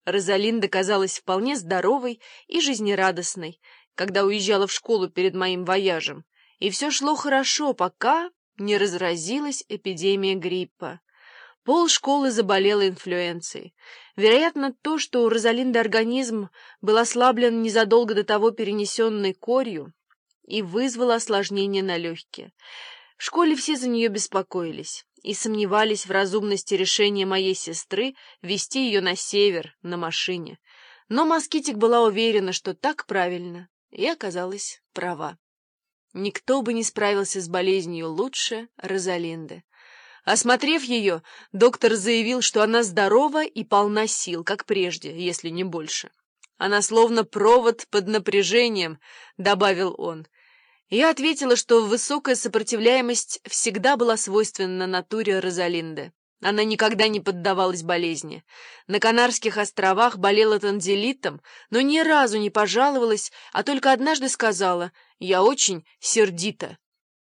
Розалинда казалась вполне здоровой и жизнерадостной, когда уезжала в школу перед моим вояжем, и все шло хорошо, пока не разразилась эпидемия гриппа. Полшколы заболело инфлюенцией. Вероятно, то, что у Розалинды организм был ослаблен незадолго до того перенесенной корью, и вызвало осложнение на легкие. В школе все за нее беспокоились и сомневались в разумности решения моей сестры везти ее на север на машине. Но Москитик была уверена, что так правильно, и оказалась права. Никто бы не справился с болезнью лучше Розалинды. Осмотрев ее, доктор заявил, что она здорова и полна сил, как прежде, если не больше. «Она словно провод под напряжением», — добавил он. Я ответила, что высокая сопротивляемость всегда была свойственна натуре Розалинды. Она никогда не поддавалась болезни. На Канарских островах болела танзелитом, но ни разу не пожаловалась, а только однажды сказала: «Я очень сердита».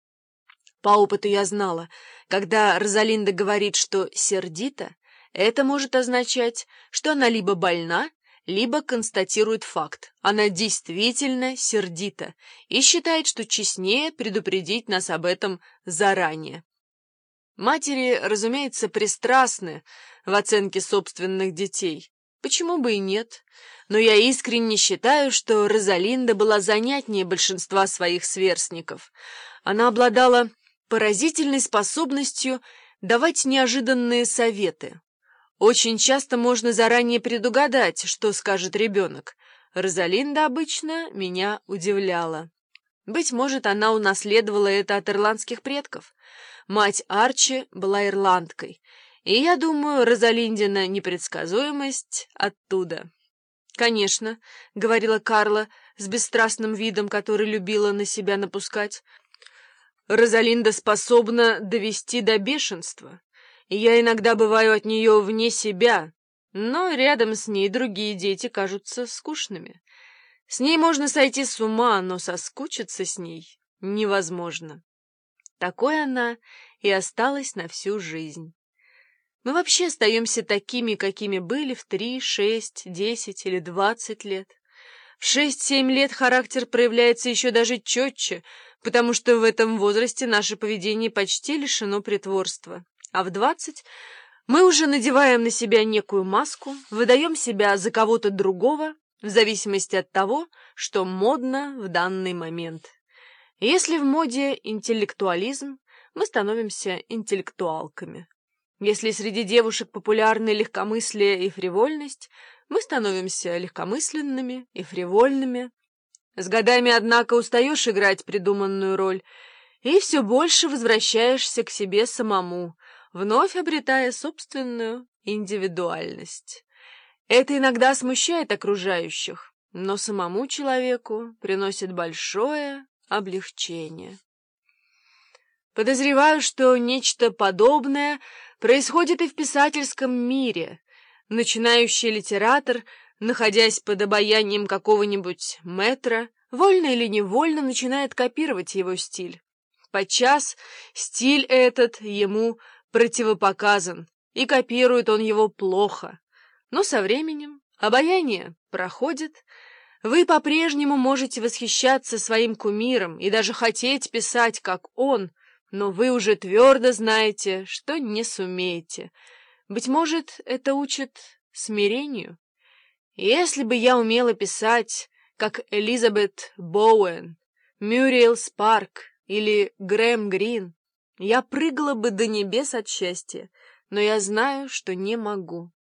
По опыту я знала, когда Розалинда говорит, что сердита, это может означать, что она либо больна, либо констатирует факт. Она действительно сердита и считает, что честнее предупредить нас об этом заранее. Матери, разумеется, пристрастны в оценке собственных детей. Почему бы и нет? Но я искренне считаю, что Розалинда была занятнее большинства своих сверстников. Она обладала поразительной способностью давать неожиданные советы. Очень часто можно заранее предугадать, что скажет ребенок. Розалинда обычно меня удивляла. Быть может, она унаследовала это от ирландских предков. Мать Арчи была ирландкой, и, я думаю, Розалиндина непредсказуемость оттуда. «Конечно», — говорила Карла с бесстрастным видом, который любила на себя напускать, «Розалинда способна довести до бешенства. И я иногда бываю от нее вне себя, но рядом с ней другие дети кажутся скучными. С ней можно сойти с ума, но соскучиться с ней невозможно». Такой она и осталась на всю жизнь. Мы вообще остаемся такими, какими были в 3, 6, 10 или 20 лет. В 6-7 лет характер проявляется еще даже четче, потому что в этом возрасте наше поведение почти лишено притворства. А в 20 мы уже надеваем на себя некую маску, выдаем себя за кого-то другого, в зависимости от того, что модно в данный момент. Если в моде интеллектуализм, мы становимся интеллектуалками. Если среди девушек популярны легкомыслие и фривольность, мы становимся легкомысленными и фривольными. С годами, однако, устаешь играть придуманную роль и все больше возвращаешься к себе самому, вновь обретая собственную индивидуальность. Это иногда смущает окружающих, но самому человеку приносит большое облегчение. Подозреваю, что нечто подобное происходит и в писательском мире. Начинающий литератор, находясь под обаянием какого-нибудь мэтра, вольно или невольно начинает копировать его стиль. Подчас стиль этот ему противопоказан, и копирует он его плохо. Но со временем обаяние проходит, вы по-прежнему можете восхищаться своим кумиром и даже хотеть писать, как он, но вы уже твердо знаете, что не сумеете. Быть может, это учит смирению? Если бы я умела писать, как Элизабет Боуэн, Мюриэл Спарк или Грэм Грин, я прыгала бы до небес от счастья, но я знаю, что не могу.